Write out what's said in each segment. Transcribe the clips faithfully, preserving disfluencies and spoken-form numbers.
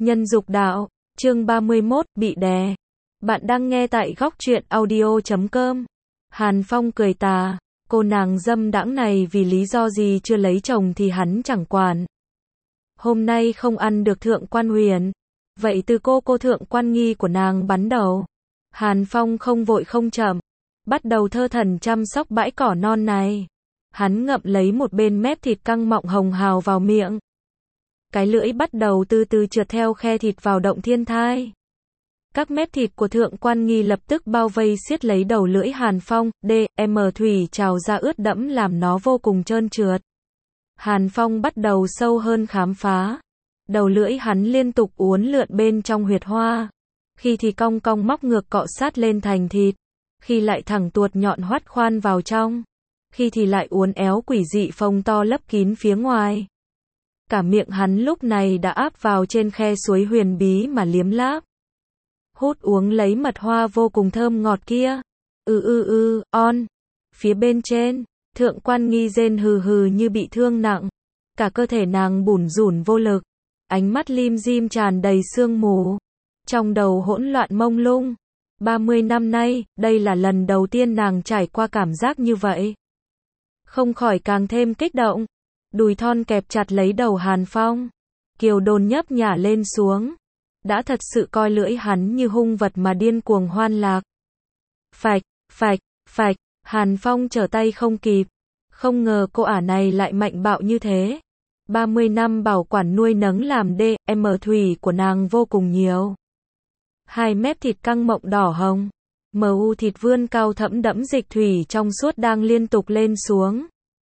Nhân dục đạo, chương ba mươi mốt, bị đè. Bạn đang nghe tại góc truyện audio chấm com. Hàn Phong cười tà, cô nàng dâm đãng này vì lý do gì chưa lấy chồng thì hắn chẳng quản. Hôm nay không ăn được thượng quan huyền, vậy từ cô cô thượng quan nghi của nàng bắn đầu. Hàn Phong không vội không chậm, bắt đầu thơ thẩn chăm sóc bãi cỏ non này. Hắn ngậm lấy một bên mép thịt căng mọng hồng hào vào miệng. Cái lưỡi bắt đầu từ từ trượt theo khe thịt vào động thiên thai. Các mép thịt của thượng quan nghi lập tức bao vây siết lấy đầu lưỡi Hàn Phong, đê-em thủy trào ra ướt đẫm làm nó vô cùng trơn trượt. Hàn Phong bắt đầu sâu hơn khám phá. Đầu lưỡi hắn liên tục uốn lượn bên trong huyệt hoa. Khi thì cong cong móc ngược cọ sát lên thành thịt. Khi lại thẳng tuột nhọn hoắt khoan vào trong. Khi thì lại uốn éo quỷ dị phồng to lấp kín phía ngoài. Cả miệng hắn lúc này đã áp vào trên khe suối huyền bí mà liếm láp. Hút uống lấy mật hoa vô cùng thơm ngọt kia. Ư ư ư, on. Phía bên trên, thượng quan nghi rên hừ hừ như bị thương nặng. Cả cơ thể nàng bủn rủn vô lực. Ánh mắt lim dim tràn đầy sương mù. Trong đầu hỗn loạn mông lung. ba mươi năm nay, đây là lần đầu tiên nàng trải qua cảm giác như vậy. Không khỏi càng thêm kích động. Đùi thon kẹp chặt lấy đầu Hàn Phong. Kiều Đồn nhấp nhả lên xuống. Đã thật sự coi lưỡi hắn như hung vật mà điên cuồng hoan lạc. Phạch, phạch, phạch, Hàn Phong trở tay không kịp. Không ngờ cô ả này lại mạnh bạo như thế. ba mươi năm bảo quản nuôi nấng làm đê-em thủy của nàng vô cùng nhiều. Hai mép thịt căng mọng đỏ hồng. Mờ u thịt vươn cao thẫm đẫm dịch thủy trong suốt đang liên tục lên xuống.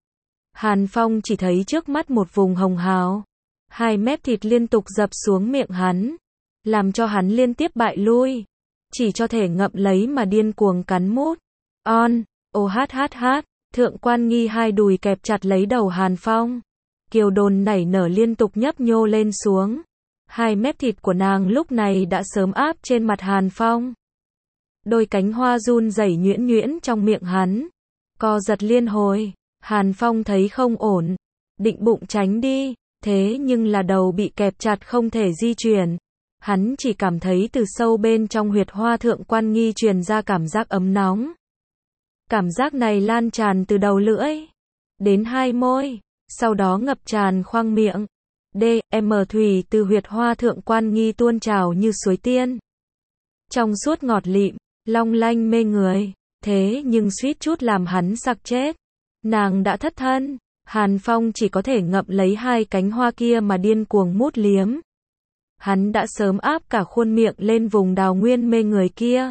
Hàn Phong chỉ thấy trước mắt một vùng hồng hào. Hai mép thịt liên tục dập xuống miệng hắn. Làm cho hắn liên tiếp bại lui. Chỉ cho thể ngậm lấy mà điên cuồng cắn mút. On, ô hát hát hát. Thượng quan nghi hai đùi kẹp chặt lấy đầu Hàn Phong. Kiều Đồn nảy nở liên tục nhấp nhô lên xuống. Hai mép thịt của nàng lúc này đã sớm áp trên mặt Hàn Phong. Đôi cánh hoa run rẩy nhuyễn nhuyễn trong miệng hắn. Co giật liên hồi. Hàn Phong thấy không ổn. Định bụng tránh đi. Thế nhưng là đầu bị kẹp chặt không thể di chuyển. Hắn chỉ cảm thấy từ sâu bên trong huyệt hoa thượng quan nghi truyền ra cảm giác ấm nóng. Cảm giác này lan tràn từ đầu lưỡi đến hai môi, sau đó ngập tràn khoang miệng. đê-em thủy từ huyệt hoa thượng quan nghi tuôn trào như suối tiên. Trong suốt ngọt lịm, long lanh mê người, thế nhưng suýt chút làm hắn sặc chết. Nàng đã thất thân, Hàn Phong chỉ có thể ngậm lấy hai cánh hoa kia mà điên cuồng mút liếm. Hắn đã sớm áp cả khuôn miệng lên vùng đào nguyên mê người kia.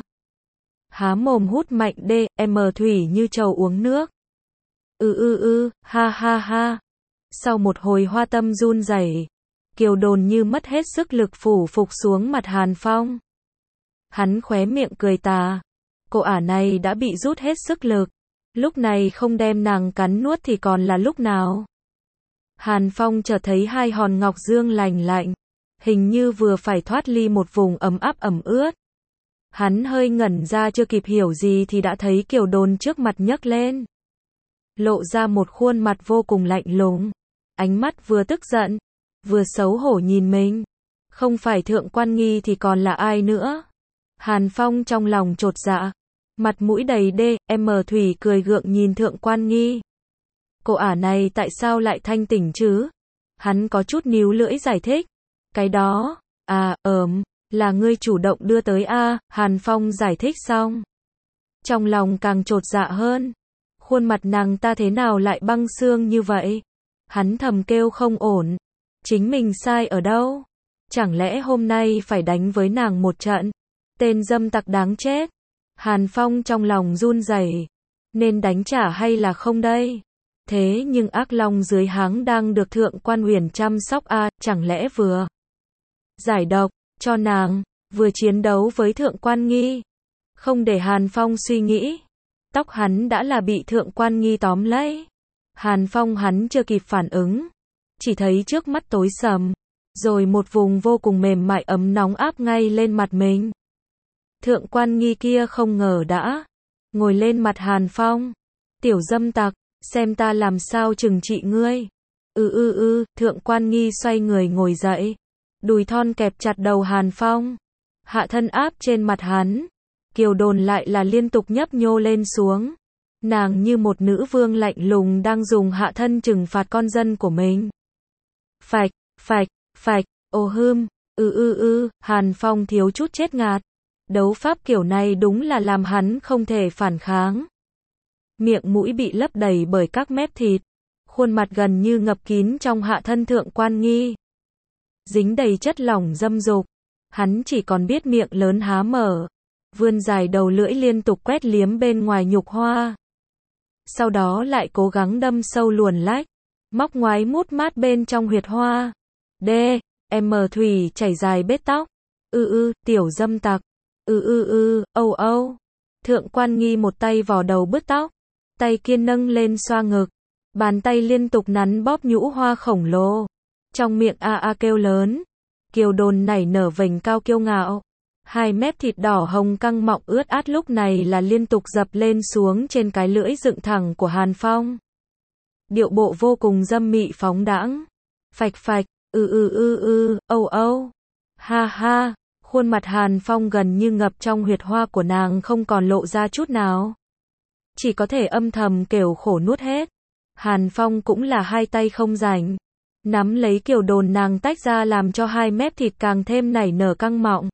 Há mồm hút mạnh đê-em thủy như trâu uống nước. Ư ư ư, ha ha ha. Sau một hồi hoa tâm run rẩy, Kiều Đồn như mất hết sức lực phủ phục xuống mặt Hàn Phong. Hắn khóe miệng cười tà. Cô ả này đã bị rút hết sức lực. Lúc này không đem nàng cắn nuốt thì còn là lúc nào? Hàn Phong chợt thấy hai hòn ngọc dương lành lạnh. Hình như vừa phải thoát ly một vùng ấm áp ẩm ướt. Hắn hơi ngẩn ra chưa kịp hiểu gì thì đã thấy Kiều Đồn trước mặt nhấc lên. Lộ ra một khuôn mặt vô cùng lạnh lùng. Ánh mắt vừa tức giận, vừa xấu hổ nhìn mình. Không phải thượng quan nghi thì còn là ai nữa? Hàn Phong trong lòng chột dạ. Mặt mũi đầy đê-em thủy cười gượng nhìn thượng quan nghi. Cô ả này tại sao lại thanh tỉnh chứ? Hắn có chút níu lưỡi giải thích. Cái đó, à, ờm, là ngươi chủ động đưa tới a. Hàn Phong giải thích xong. Trong lòng càng chột dạ hơn. Khuôn mặt nàng ta thế nào lại băng xương như vậy? Hắn thầm kêu không ổn. Chính mình sai ở đâu? Chẳng lẽ hôm nay phải đánh với nàng một trận? Tên dâm tặc đáng chết. Hàn Phong trong lòng run rẩy. Nên đánh trả hay là không đây? Thế nhưng ác long dưới háng đang được thượng quan huyền chăm sóc a, chẳng lẽ vừa giải độc cho nàng, vừa chiến đấu với thượng quan nghi? Không để Hàn Phong suy nghĩ. Tóc hắn đã là bị thượng quan nghi tóm lấy. Hàn Phong hắn chưa kịp phản ứng. Chỉ thấy trước mắt tối sầm. Rồi một vùng vô cùng mềm mại ấm nóng áp ngay lên mặt mình. Thượng quan nghi kia không ngờ đã ngồi lên mặt Hàn Phong. Tiểu dâm tặc, xem ta làm sao trừng trị ngươi. Ư ư ư, thượng quan nghi xoay người ngồi dậy. Đùi thon kẹp chặt đầu Hàn Phong, hạ thân áp trên mặt hắn. Kiều Đồn lại là liên tục nhấp nhô lên xuống. Nàng như một nữ vương lạnh lùng đang dùng hạ thân trừng phạt con dân của mình. Phạch, phạch, phạch, ô hưm, ư ư ư, Hàn Phong thiếu chút chết ngạt. Đấu pháp kiểu này đúng là làm hắn không thể phản kháng. Miệng mũi bị lấp đầy bởi các mép thịt. Khuôn mặt gần như ngập kín trong hạ thân Thượng Quan Nghi. Dính đầy chất lỏng dâm dục. Hắn chỉ còn biết miệng lớn há mở. Vươn dài đầu lưỡi liên tục quét liếm bên ngoài nhục hoa. Sau đó lại cố gắng đâm sâu luồn lách. Móc ngoái mút mát bên trong huyệt hoa. D. M thủy chảy dài bết tóc. Ư ư, tiểu dâm tặc. Ư ư ư, âu âu. Thượng Quan Nghi một tay vò đầu bứt tóc. Tay kia nâng lên xoa ngực. Bàn tay liên tục nắn bóp nhũ hoa khổng lồ. Trong miệng a a kêu lớn. Kiều Đồn nảy nở vành cao kiêu ngạo. Hai mép thịt đỏ hồng căng mọng ướt át lúc này là liên tục dập lên xuống trên cái lưỡi dựng thẳng của Hàn Phong. Điệu bộ vô cùng dâm mị phóng đãng. Phạch phạch, ư ư ư ư, âu âu. Ha ha, khuôn mặt Hàn Phong gần như ngập trong huyệt hoa của nàng không còn lộ ra chút nào. Chỉ có thể âm thầm kêu khổ nuốt hết. Hàn Phong cũng là hai tay không rảnh. Nắm lấy Kiều Đồn nàng tách ra làm cho hai mép thịt càng thêm nảy nở căng mọng.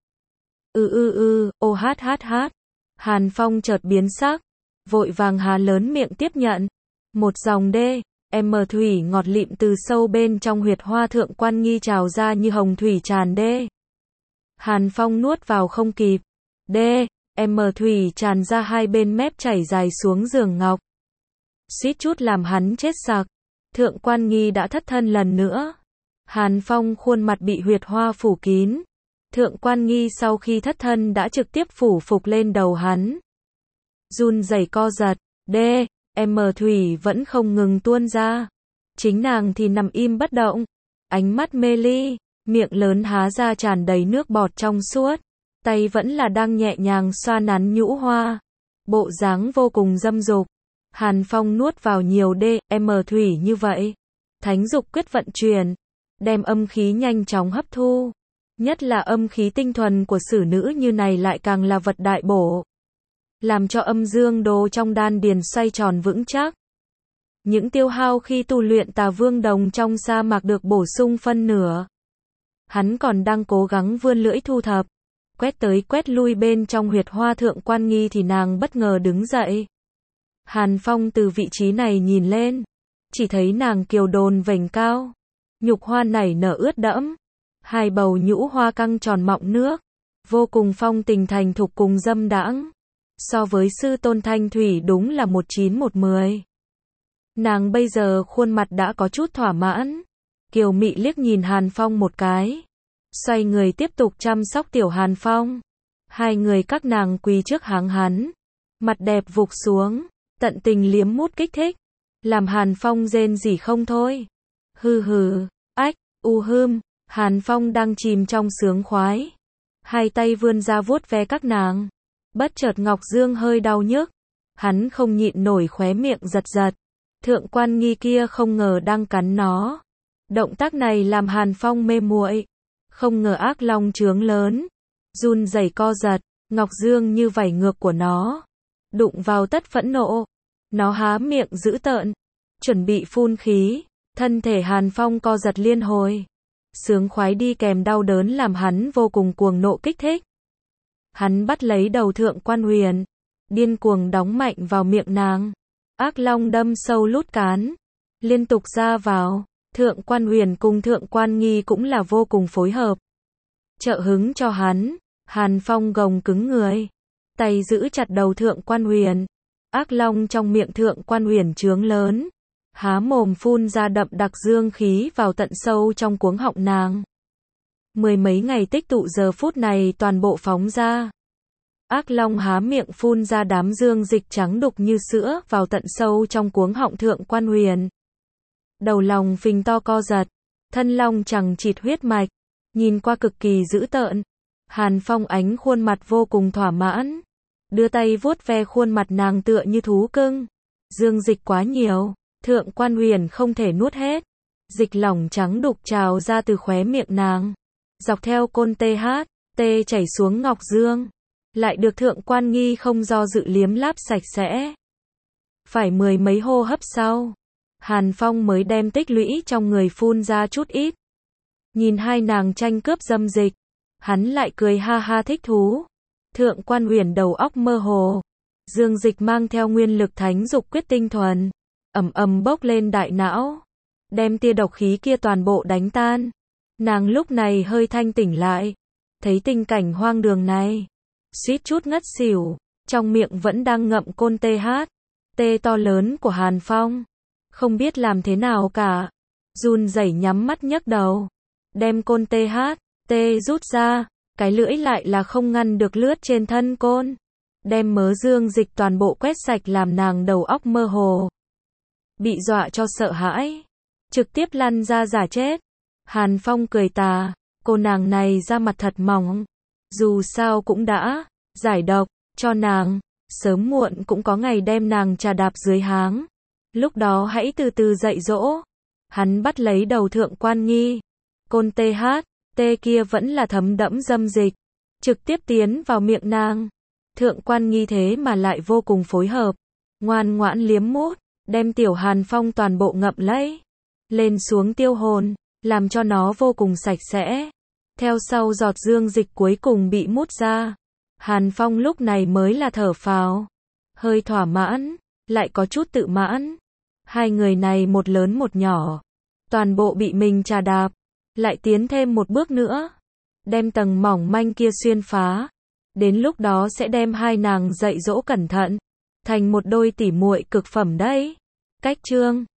Ư ư ư, ô hát hát hát. Hàn Phong chợt biến sắc. Vội vàng há lớn miệng tiếp nhận. Một dòng đê, M thủy ngọt lịm từ sâu bên trong huyệt hoa Thượng Quan Nghi trào ra như hồng thủy tràn đê. Hàn Phong nuốt vào không kịp. Đê, M thủy tràn ra hai bên mép chảy dài xuống giường ngọc. Suýt chút làm hắn chết sặc. Thượng Quan Nghi đã thất thân lần nữa. Hàn Phong khuôn mặt bị huyệt hoa phủ kín. Thượng Quan Nghi sau khi thất thân đã trực tiếp phủ phục lên đầu hắn. Run rẩy co giật. D. M thủy vẫn không ngừng tuôn ra. Chính nàng thì nằm im bất động. Ánh mắt mê ly. Miệng lớn há ra tràn đầy nước bọt trong suốt. Tay vẫn là đang nhẹ nhàng xoa nắn nhũ hoa. Bộ dáng vô cùng dâm dục. Hàn Phong nuốt vào nhiều D, M thủy như vậy. Thánh dục quyết vận chuyển. Đem âm khí nhanh chóng hấp thu. Nhất là âm khí tinh thuần của sử nữ như này lại càng là vật đại bổ. Làm cho âm dương đồ trong đan điền xoay tròn vững chắc. Những tiêu hao khi tu luyện Tà Vương Đồng trong sa mạc được bổ sung phân nửa. Hắn còn đang cố gắng vươn lưỡi thu thập. Quét tới quét lui bên trong huyệt hoa Thượng Quan Nghi thì nàng bất ngờ đứng dậy. Hàn Phong từ vị trí này nhìn lên. Chỉ thấy nàng Kiều Đồn vành cao. Nhục hoa nảy nở ướt đẫm. Hai bầu nhũ hoa căng tròn mọng nước. Vô cùng phong tình thành thục cùng dâm đãng. So với sư tôn Thanh Thủy đúng là một chín một mười. Nàng bây giờ khuôn mặt đã có chút thỏa mãn. Kiều Mị liếc nhìn Hàn Phong một cái. Xoay người tiếp tục chăm sóc tiểu Hàn Phong. Hai người các nàng quỳ trước háng hắn. Mặt đẹp vụp xuống. Tận tình liếm mút kích thích. Làm Hàn Phong rên rỉ không thôi. Hừ hừ, ách, u hưm. Hàn Phong đang chìm trong sướng khoái. Hai tay vươn ra vuốt ve các nàng. Bất chợt Ngọc Dương hơi đau nhức. Hắn không nhịn nổi khóe miệng giật giật. Thượng Quan Nghi kia không ngờ đang cắn nó. Động tác này làm Hàn Phong mê muội. Không ngờ ác long trướng lớn. Run rẩy co giật. Ngọc Dương như vảy ngược của nó. Đụng vào tất phẫn nộ. Nó há miệng dữ tợn. Chuẩn bị phun khí. Thân thể Hàn Phong co giật liên hồi. Sướng khoái đi kèm đau đớn làm hắn vô cùng cuồng nộ kích thích. Hắn bắt lấy đầu Thượng Quan Huyền. Điên cuồng đóng mạnh vào miệng nàng. Ác long đâm sâu lút cán. Liên tục ra vào. Thượng Quan Huyền cùng Thượng Quan Nghi cũng là vô cùng phối hợp. Trợ hứng cho hắn. Hàn Phong gồng cứng người. Tay giữ chặt đầu Thượng Quan Huyền. Ác long trong miệng Thượng Quan Huyền trướng lớn. Há mồm phun ra đậm đặc dương khí vào tận sâu trong cuống họng nàng. Mười mấy ngày tích tụ giờ phút này toàn bộ phóng ra. Ác long há miệng phun ra đám dương dịch trắng đục như sữa vào tận sâu trong cuống họng Thượng Quan Huyền. Đầu lòng phình to co giật. Thân long chằng chịt huyết mạch. Nhìn qua cực kỳ dữ tợn. Hàn Phong ánh khuôn mặt vô cùng thỏa mãn. Đưa tay vuốt ve khuôn mặt nàng tựa như thú cưng. Dương dịch quá nhiều. Thượng Quan Huyền không thể nuốt hết. Dịch lỏng trắng đục trào ra từ khóe miệng nàng. dọc theo côn tê hát, tê chảy xuống ngọc dương, lại được Thượng Quan Nghi không do dự liếm láp sạch sẽ. Phải mười mấy hô hấp sau, Hàn Phong mới đem tích lũy trong người phun ra chút ít. Nhìn hai nàng tranh cướp dâm dịch, hắn lại cười ha ha thích thú. Thượng Quan Uyển đầu óc mơ hồ, dương dịch mang theo nguyên lực thánh dục quyết tinh thuần, ầm ầm bốc lên đại não, đem tia độc khí kia toàn bộ đánh tan. Nàng lúc này hơi thanh tỉnh lại, thấy tình cảnh hoang đường này, suýt chút ngất xỉu, trong miệng vẫn đang ngậm côn tê hát, tê to lớn của Hàn Phong, không biết làm thế nào cả, run rẩy nhắm mắt nhấc đầu, đem côn tê hát, tê rút ra, cái lưỡi lại là không ngăn được lướt trên thân côn, đem mớ dương dịch toàn bộ quét sạch làm nàng đầu óc mơ hồ, bị dọa cho sợ hãi, trực tiếp lăn ra giả chết. Hàn Phong cười tà, cô nàng này da mặt thật mỏng, dù sao cũng đã giải độc cho nàng, sớm muộn cũng có ngày đem nàng trà đạp dưới háng, lúc đó hãy từ từ dạy dỗ. Hắn bắt lấy đầu Thượng Quan Nghi, côn tê hát, tê kia vẫn là thấm đẫm dâm dịch, trực tiếp tiến vào miệng nàng. Thượng Quan Nghi thế mà lại vô cùng phối hợp, ngoan ngoãn liếm mút, đem tiểu Hàn Phong toàn bộ ngậm lấy, lên xuống tiêu hồn, làm cho nó vô cùng sạch sẽ. Theo sau giọt dương dịch cuối cùng bị mút ra, Hàn Phong lúc này mới là thở phào, hơi thỏa mãn, lại có chút tự mãn. Hai người này một lớn một nhỏ, toàn bộ bị mình trà đạp, lại tiến thêm một bước nữa, đem tầng mỏng manh kia xuyên phá. Đến lúc đó sẽ đem hai nàng dạy dỗ cẩn thận, thành một đôi tỉ muội cực phẩm đấy. Cách chương